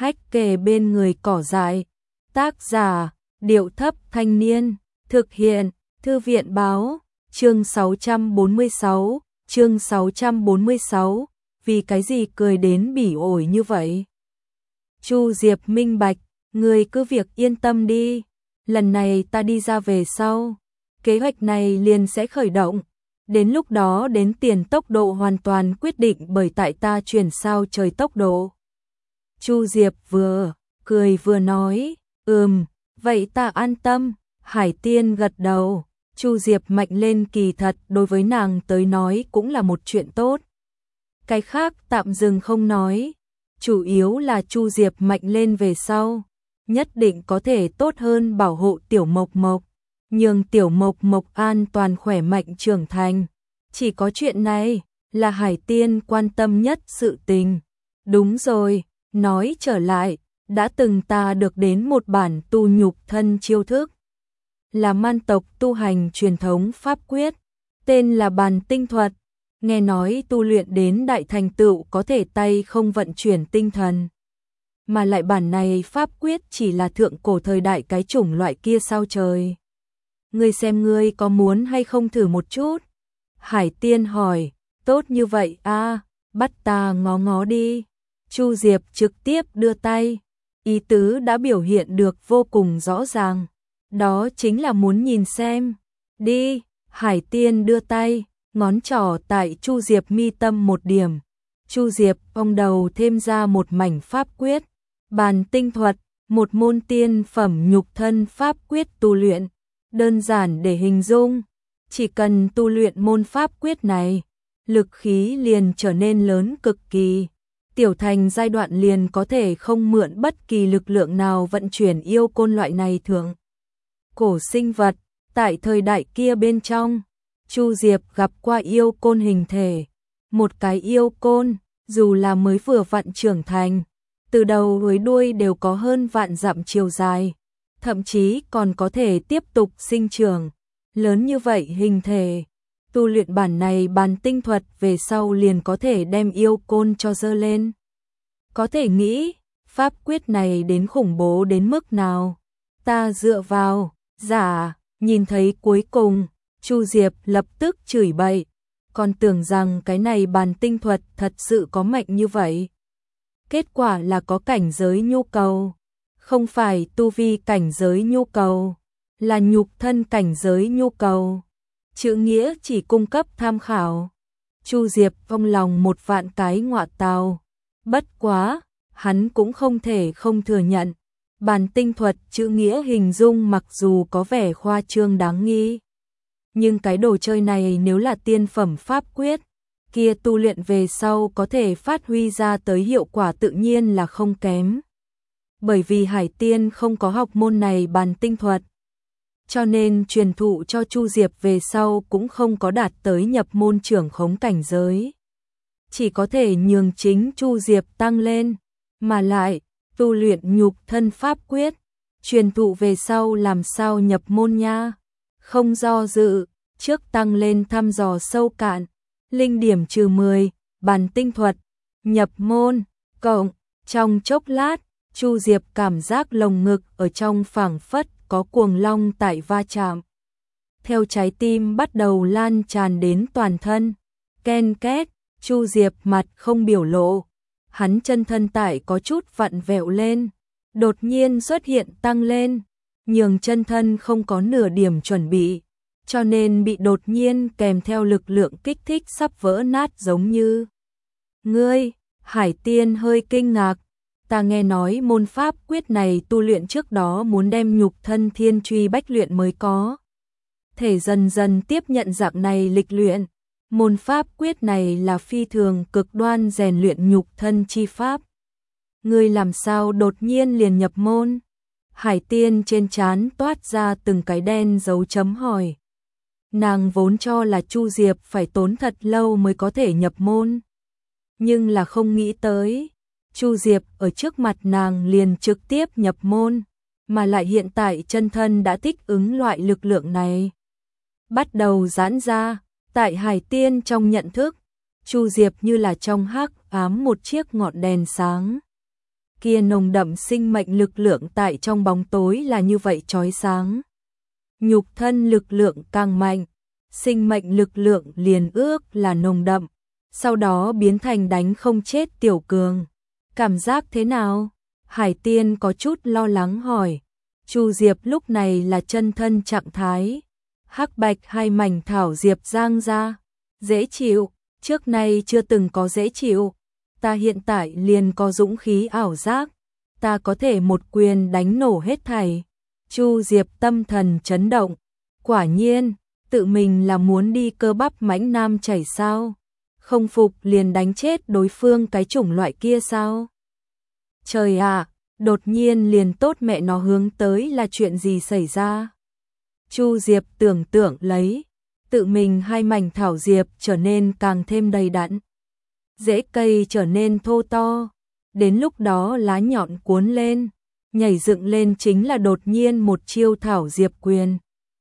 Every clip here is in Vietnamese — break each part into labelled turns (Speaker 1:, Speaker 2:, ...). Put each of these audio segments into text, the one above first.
Speaker 1: hách kề bên người cỏ dại. Tác giả, Điệu Thấp Thanh Niên, thực hiện, Thư viện Báo, chương 646, vì cái gì cười đến bỉ ổi như vậy? Chu Diệp minh bạch, người cứ việc yên tâm đi, lần này ta đi ra về sau, kế hoạch này liền sẽ khởi động, đến lúc đó đến tiền tốc độ hoàn toàn quyết định bởi tại ta chuyển sao trời tốc độ. Chu Diệp vừa cười vừa nói, vậy ta an tâm. Hải Tiên gật đầu, Chu Diệp mạnh lên kỳ thật đối với nàng tới nói cũng là một chuyện tốt. Cái khác tạm dừng không nói, chủ yếu là Chu Diệp mạnh lên về sau, nhất định có thể tốt hơn bảo hộ Tiểu Mộc Mộc, nhường Tiểu Mộc Mộc an toàn khỏe mạnh trưởng thành. Chỉ có chuyện này là Hải Tiên quan tâm nhất sự tình. Đúng rồi, nói trở lại, đã từng ta được đến một bản tu nhục thân chiêu thức, là man tộc tu hành truyền thống pháp quyết, tên là Bàn Tinh Thuật, nghe nói tu luyện đến đại thành tựu có thể tay không vận chuyển tinh thần. Mà lại bản này pháp quyết chỉ là thượng cổ thời đại cái chủng loại kia sao trời. Ngươi xem ngươi có muốn hay không thử một chút? Hải Tiên hỏi, tốt như vậy a, bắt ta ngó ngó đi. Chu Diệp trực tiếp đưa tay, ý tứ đã biểu hiện được vô cùng rõ ràng. Đó chính là muốn nhìn xem. Đi, Hải Tiên đưa tay, ngón trỏ tại Chu Diệp mi tâm một điểm. Chu Diệp ong đầu thêm ra một mảnh pháp quyết. Bàn Tinh Thuật, một môn tiên phẩm nhục thân pháp quyết tu luyện. Đơn giản để hình dung, chỉ cần tu luyện môn pháp quyết này, lực khí liền trở nên lớn cực kỳ. Tiểu thành giai đoạn liền có thể không mượn bất kỳ lực lượng nào vận chuyển yêu côn loại này thượng cổ sinh vật. Tại thời đại kia bên trong, Chu Diệp gặp qua yêu côn hình thể. Một cái yêu côn, dù là mới vừa vặn trưởng thành, từ đầu tới đuôi đều có hơn vạn dặm chiều dài, thậm chí còn có thể tiếp tục sinh trưởng. Lớn như vậy hình thể, tu luyện bản này Bàn Tinh Thuật về sau liền có thể đem yêu côn cho dơ lên. Có thể nghĩ, pháp quyết này đến khủng bố đến mức nào. Ta dựa vào, giả, nhìn thấy cuối cùng, Chu Diệp lập tức chửi bậy, còn tưởng rằng cái này Bàn Tinh Thuật thật sự có mạnh như vậy. Kết quả là có cảnh giới nhu cầu, không phải tu vi cảnh giới nhu cầu, là nhục thân cảnh giới nhu cầu. Chữ nghĩa chỉ cung cấp tham khảo. Chu Diệp trong lòng một vạn cái ngọa tào. Bất quá, hắn cũng không thể không thừa nhận. Bàn Tinh Thuật chữ nghĩa hình dung mặc dù có vẻ khoa trương đáng nghi, nhưng cái đồ chơi này nếu là tiên phẩm pháp quyết, kia tu luyện về sau có thể phát huy ra tới hiệu quả tự nhiên là không kém. Bởi vì Hải Tiên không có học môn này Bàn Tinh Thuật, cho nên truyền thụ cho Chu Diệp về sau cũng không có đạt tới nhập môn trưởng khống cảnh giới. Chỉ có thể nhường chính Chu Diệp tăng lên, mà lại tu luyện nhục thân pháp quyết, truyền thụ về sau làm sao nhập môn nha. Không do dự, trước tăng lên thăm dò sâu cạn, linh điểm -10, Bàn Tinh Thuật, nhập môn, cộng. Trong chốc lát, Chu Diệp cảm giác lồng ngực ở trong phảng phất có cuồng long tại va chạm. Theo trái tim bắt đầu lan tràn đến toàn thân, ken két, Chu Diệp mặt không biểu lộ. Hắn chân thân tại có chút vặn vẹo lên, đột nhiên xuất hiện tăng lên, nhường chân thân không có nửa điểm chuẩn bị, cho nên bị đột nhiên kèm theo lực lượng kích thích sắp vỡ nát giống như. Ngươi, Hải Tiên hơi kinh ngạc, ta nghe nói môn pháp quyết này tu luyện trước đó muốn đem nhục thân thiên truy bách luyện mới có thể dần dần tiếp nhận dạng này lịch luyện. Môn pháp quyết này là phi thường cực đoan rèn luyện nhục thân chi pháp. Ngươi làm sao đột nhiên liền nhập môn? Hải Tiên trên trán toát ra từng cái đen dấu chấm hỏi. Nàng vốn cho là Chu Diệp phải tốn thật lâu mới có thể nhập môn, nhưng là không nghĩ tới Chu Diệp ở trước mặt nàng liền trực tiếp nhập môn, mà lại hiện tại chân thân đã thích ứng loại lực lượng này. Bắt đầu giãn ra, tại Hải Tiên trong nhận thức, Chu Diệp như là trong hắc ám một chiếc ngọn đèn sáng. kia nồng đậm sinh mệnh lực lượng tại trong bóng tối là như vậy chói sáng. Nhục thân lực lượng càng mạnh, sinh mệnh lực lượng liền ước là nồng đậm, sau đó biến thành đánh không chết tiểu cường. Cảm giác thế nào? Hải Tiên có chút lo lắng hỏi. Chu Diệp lúc này là chân thân trạng thái, hắc bạch hai mảnh thảo diệp giang ra, dễ chịu, trước nay chưa từng có dễ chịu. Ta hiện tại liền có dũng khí ảo giác, ta có thể một quyền đánh nổ hết thảy. Chu Diệp tâm thần chấn động, quả nhiên, tự mình là muốn đi cơ bắp mãnh nam chảy sao? Không phục liền đánh chết đối phương cái chủng loại kia sao? Trời ạ, đột nhiên liền tốt mẹ nó hướng tới là chuyện gì xảy ra? Chu Diệp tưởng tượng lấy, tự mình hai mảnh thảo diệp trở nên càng thêm đầy đặn. Rễ cây trở nên thô to, đến lúc đó lá nhọn cuốn lên, nhảy dựng lên chính là đột nhiên một chiêu thảo diệp quyền.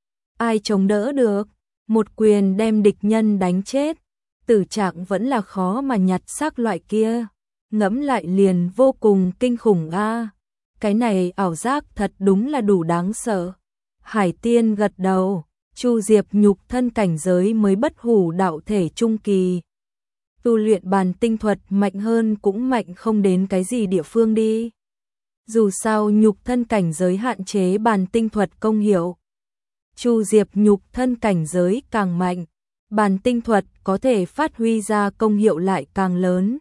Speaker 1: Ai chống đỡ được, một quyền đem địch nhân đánh chết, tử trạng vẫn là khó mà nhặt xác loại kia, ngẫm lại liền vô cùng kinh khủng a. Cái này ảo giác thật đúng là đủ đáng sợ. Hải Tiên gật đầu, Chu Diệp nhục thân cảnh giới mới bất hủ đạo thể trung kỳ. Tu luyện bàn tinh thuật mạnh hơn cũng mạnh không đến cái gì địa phương đi. Dù sao nhục thân cảnh giới hạn chế bàn tinh thuật công hiệu. Chu Diệp nhục thân cảnh giới càng mạnh, bàn tinh thuật có thể phát huy ra công hiệu lại càng lớn.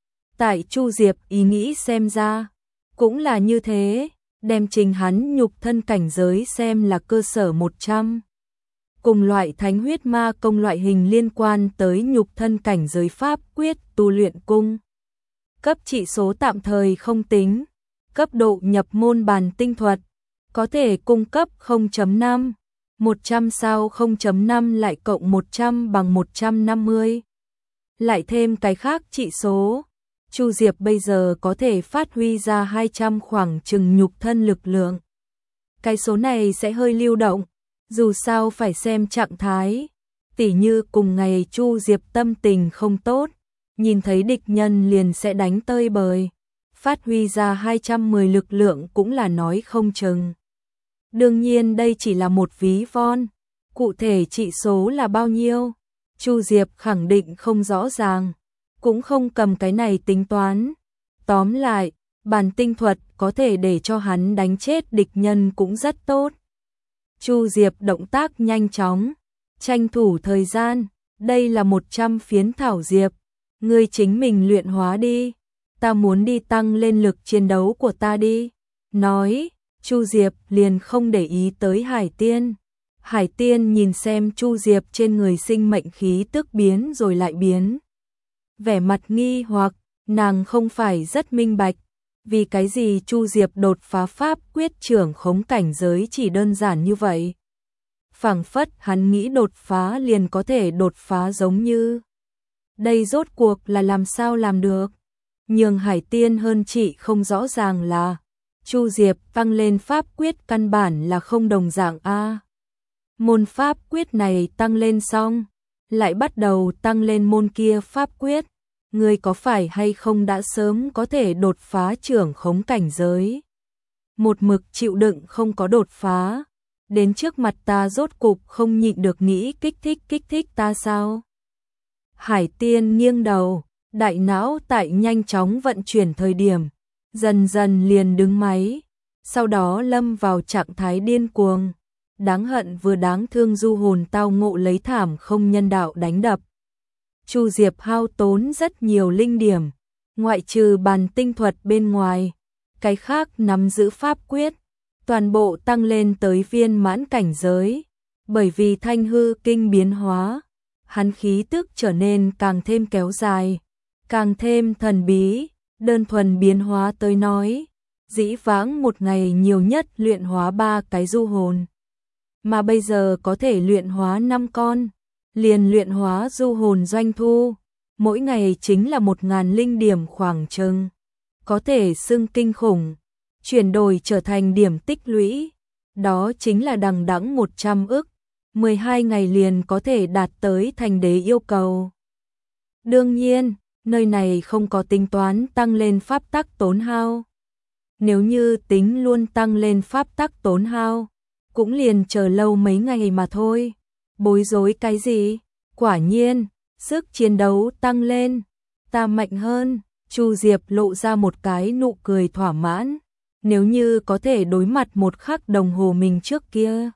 Speaker 1: Tại Chu Diệp ý nghĩ xem ra, cũng là như thế, đem trình hắn nhục thân cảnh giới xem là cơ sở 100. Cùng loại thánh huyết ma công loại hình liên quan tới nhục thân cảnh giới pháp quyết tu luyện cung. Cấp trị số tạm thời không tính, cấp độ nhập môn bàn tinh thuật, có thể cung cấp 0.5, 100 sao 0.5 lại cộng 100 bằng 150. Lại thêm cái khác trị số, Chu Diệp bây giờ có thể phát huy ra 200 khoảng chừng nhục thân lực lượng. Cái số này sẽ hơi lưu động, dù sao phải xem trạng thái. Tỉ như cùng ngày Chu Diệp tâm tình không tốt, nhìn thấy địch nhân liền sẽ đánh tơi bời. Phát huy ra 210 lực lượng cũng là nói không chừng. Đương nhiên đây chỉ là một ví von, cụ thể trị số là bao nhiêu, Chu Diệp khẳng định không rõ ràng, cũng không cầm cái này tính toán. Tóm lại, bàn tinh thuật có thể để cho hắn đánh chết địch nhân cũng rất tốt. Chu Diệp động tác nhanh chóng, tranh thủ thời gian, đây là 100 phiến thảo diệp, ngươi chính mình luyện hóa đi, ta muốn đi tăng lên lực chiến đấu của ta đi. Nói, Chu Diệp liền không để ý tới Hải Tiên. Hải Tiên nhìn xem Chu Diệp trên người sinh mệnh khí tức biến rồi lại biến. Vẻ mặt nghi hoặc, nàng không phải rất minh bạch, vì cái gì Chu Diệp đột phá pháp quyết trưởng khống cảnh giới chỉ đơn giản như vậy. Phảng phất hắn nghĩ đột phá liền có thể đột phá giống như. Đây rốt cuộc là làm sao làm được? Nhưng Hải Tiên hơn chị không rõ ràng là Chu Diệp tăng lên pháp quyết căn bản là không đồng dạng a. Môn pháp quyết này tăng lên xong, lại bắt đầu tăng lên môn kia pháp quyết. Ngươi có phải hay không đã sớm có thể đột phá trưởng khống cảnh giới? Một mực chịu đựng không có đột phá, đến trước mặt ta rốt cục không nhịn được nghĩ kích thích ta sao? Hải Tiên nghiêng đầu, đại não tại nhanh chóng vận chuyển thời điểm, dần dần liền đứng máy, sau đó lâm vào trạng thái điên cuồng. Đáng hận vừa đáng thương du hồn tao ngộ lấy thảm không nhân đạo đánh đập. Chu Diệp hao tốn rất nhiều linh điểm, ngoại trừ bàn tinh thuật bên ngoài, cái khác nắm giữ pháp quyết, toàn bộ tăng lên tới viên mãn cảnh giới. Bởi vì thanh hư kinh biến hóa, hắn khí tức trở nên càng thêm kéo dài, càng thêm thần bí. Đơn thuần biến hóa tới nói, dĩ vãng một ngày nhiều nhất luyện hóa 3 cái du hồn, mà bây giờ có thể luyện hóa 5 con. Liền luyện hóa du hồn doanh thu, mỗi ngày chính là 1000 linh điểm khoảng chừng, có thể xưng kinh khủng, chuyển đổi trở thành điểm tích lũy, đó chính là đằng đẵng 100 ức, 12 ngày liền có thể đạt tới thành đế yêu cầu. Đương nhiên, nơi này không có tính toán tăng lên pháp tắc tốn hao, Nếu như tính luôn tăng lên pháp tắc tốn hao, cũng liền chờ lâu mấy ngày mà thôi. Bối rối cái gì? Quả nhiên, sức chiến đấu tăng lên, ta mạnh hơn. Chu Diệp lộ ra một cái nụ cười thỏa mãn. Nếu như có thể đối mặt một khắc đồng hồ mình trước kia.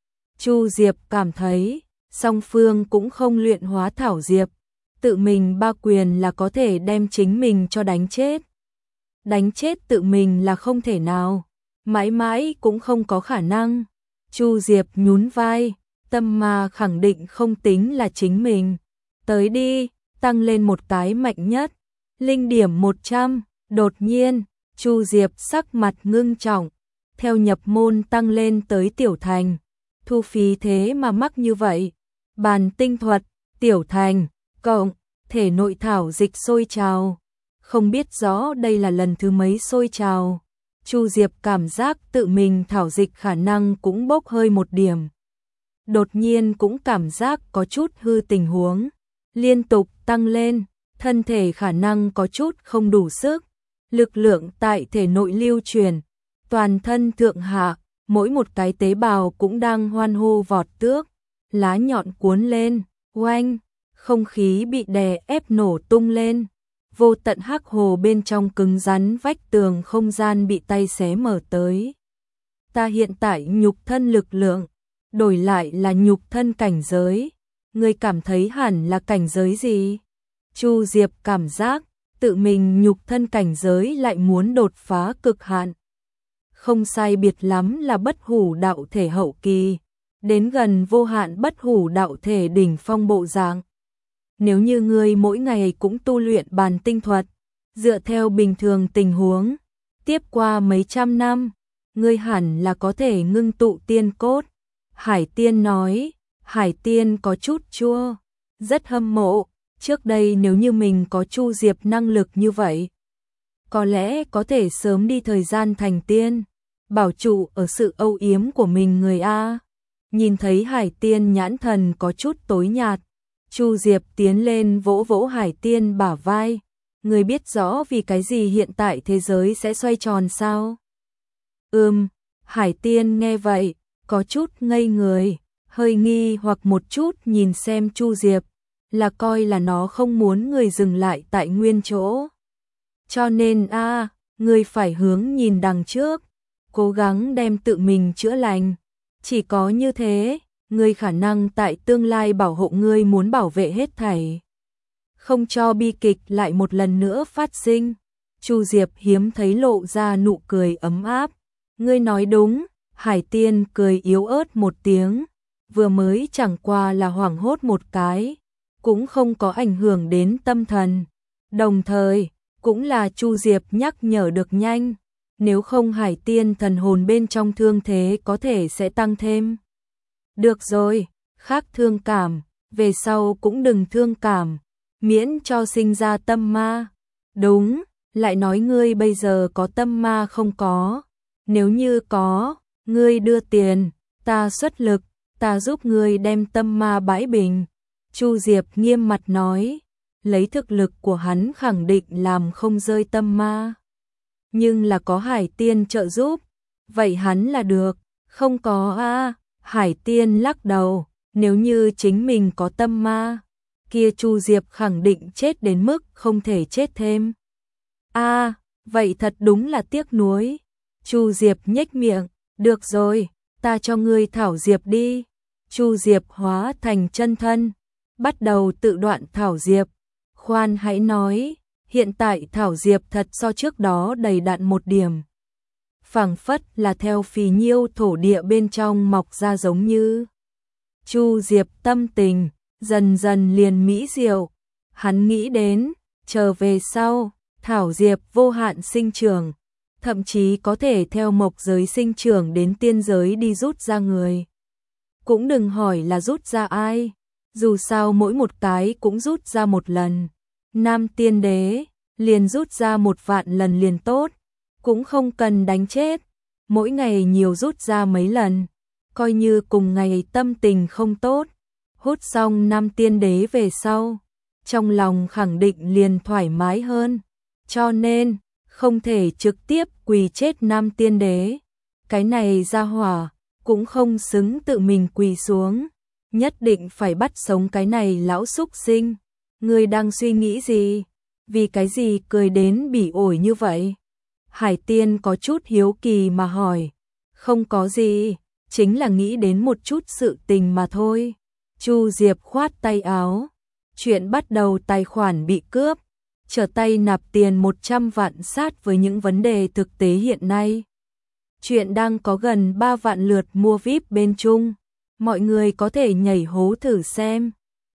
Speaker 1: Chu Diệp cảm thấy, song phương cũng không luyện hóa thảo diệp. Tự mình ba quyền là có thể đem chính mình cho đánh chết. Đánh chết tự mình là không thể nào, mãi mãi cũng không có khả năng. Chu Diệp nhún vai, tâm ma khẳng định không tính là chính mình. Tới đi, tăng lên một cái mạnh nhất. Linh điểm 100, đột nhiên, Chu Diệp sắc mặt ngưng trọng, theo nhập môn tăng lên tới tiểu thành. Thu phí thế mà mắc như vậy. Bàn tinh thuật, tiểu thành, cộng, thể nội thảo dịch sôi trào. Không biết rõ đây là lần thứ mấy sôi trào. Chu Diệp cảm giác tự mình thảo dịch khả năng cũng bốc hơi một điểm. Đột nhiên cũng cảm giác có chút hư tình huống. Liên tục tăng lên, thân thể khả năng có chút không đủ sức. Lực lượng tại thể nội lưu truyền, toàn thân thượng hạ, mỗi một cái tế bào cũng đang hoan hô vọt tước. Lá nhọn cuốn lên, oanh, không khí bị đè ép nổ tung lên. Vô tận hắc hồ bên trong cứng rắn vách tường không gian bị tay xé mở tới. Ta hiện tại nhục thân lực lượng, đổi lại là nhục thân cảnh giới. Ngươi cảm thấy hẳn là cảnh giới gì? Chu Diệp cảm giác tự mình nhục thân cảnh giới lại muốn đột phá cực hạn. Không sai biệt lắm là bất hủ đạo thể hậu kỳ, đến gần vô hạn bất hủ đạo thể đỉnh phong bộ dạng. Nếu như ngươi mỗi ngày cũng tu luyện bàn tinh thuật, dựa theo bình thường tình huống, tiếp qua mấy trăm năm, ngươi hẳn là có thể ngưng tụ tiên cốt. Hải Tiên nói, Hải Tiên có chút chua, rất hâm mộ, trước đây nếu như mình có Chu Diệp năng lực như vậy, có lẽ có thể sớm đi thời gian thành tiên, bảo trụ ở sự âu yếm của mình người A. Nhìn thấy Hải Tiên nhãn thần có chút tối nhạt, Chu Diệp tiến lên vỗ vỗ Hải Tiên bả vai. Người biết rõ vì cái gì hiện tại thế giới sẽ xoay tròn sao? Hải Tiên nghe vậy, có chút ngây người, hơi nghi hoặc một chút nhìn xem Chu Diệp, là coi là nó không muốn người dừng lại tại nguyên chỗ. Cho nên người phải hướng nhìn đằng trước, cố gắng đem tự mình chữa lành. Chỉ có như thế, ngươi khả năng tại tương lai bảo hộ ngươi muốn bảo vệ hết thảy, không cho bi kịch lại một lần nữa phát sinh. Chu Diệp hiếm thấy lộ ra nụ cười ấm áp. Ngươi nói đúng. Hải Tiên cười yếu ớt một tiếng, vừa mới chẳng qua là hoảng hốt một cái, cũng không có ảnh hưởng đến tâm thần. Đồng thời, cũng là Chu Diệp nhắc nhở được nhanh, nếu không Hải Tiên thần hồn bên trong thương thế có thể sẽ tăng thêm. Được rồi, khác thương cảm, về sau cũng đừng thương cảm, miễn cho sinh ra tâm ma. Đúng, lại nói ngươi bây giờ có tâm ma không có? Nếu như có, ngươi đưa tiền, ta xuất lực, ta giúp ngươi đem tâm ma bãi bình. Chu Diệp nghiêm mặt nói, lấy thực lực của hắn khẳng định làm không rơi tâm ma. Nhưng là có Hải Tiên trợ giúp, vậy hắn là được, không có Hải Tiên lắc đầu, nếu như chính mình có tâm ma, kia Chu Diệp khẳng định chết đến mức không thể chết thêm. Vậy thật đúng là tiếc nuối. Chu Diệp nhếch miệng, được rồi, ta cho ngươi thảo diệp đi. Chu Diệp hóa thành chân thân, bắt đầu tự đoạn thảo diệp. Khoan hãy nói, hiện tại thảo diệp thật so trước đó đầy đặn một điểm. Phảng phất là theo phì nhiêu thổ địa bên trong mọc ra giống như. Chu Diệp tâm tình, dần dần liền mỹ diệu. Hắn nghĩ đến, trở về sau, thảo diệp vô hạn sinh trưởng, thậm chí có thể theo mộc giới sinh trưởng đến tiên giới đi rút ra người. Cũng đừng hỏi là rút ra ai, dù sao mỗi một cái cũng rút ra một lần. Nam tiên đế, liền rút ra 1.000.000 lần liền tốt, cũng không cần đánh chết, mỗi ngày nhiều rút ra mấy lần, coi như cùng ngày tâm tình không tốt, hút xong 5 tiên đế về sau, trong lòng khẳng định liền thoải mái hơn, cho nên, không thể trực tiếp quỳ chết Nam Tiên Đế. Cái này ra hỏa, cũng không xứng tự mình quỳ xuống, nhất định phải bắt sống cái này lão súc sinh. Ngươi đang suy nghĩ gì? Vì cái gì cười đến bỉ ổi như vậy? Hải Tiên có chút hiếu kỳ mà hỏi. Không có gì, chính là nghĩ đến một chút sự tình mà thôi. Chu Diệp khoát tay áo. Chuyện bắt đầu tài khoản bị cướp, trở tay nạp tiền 100 vạn sát với những vấn đề thực tế hiện nay. Chuyện đang có gần 3 vạn lượt mua VIP bên Trung. Mọi người có thể nhảy hố thử xem.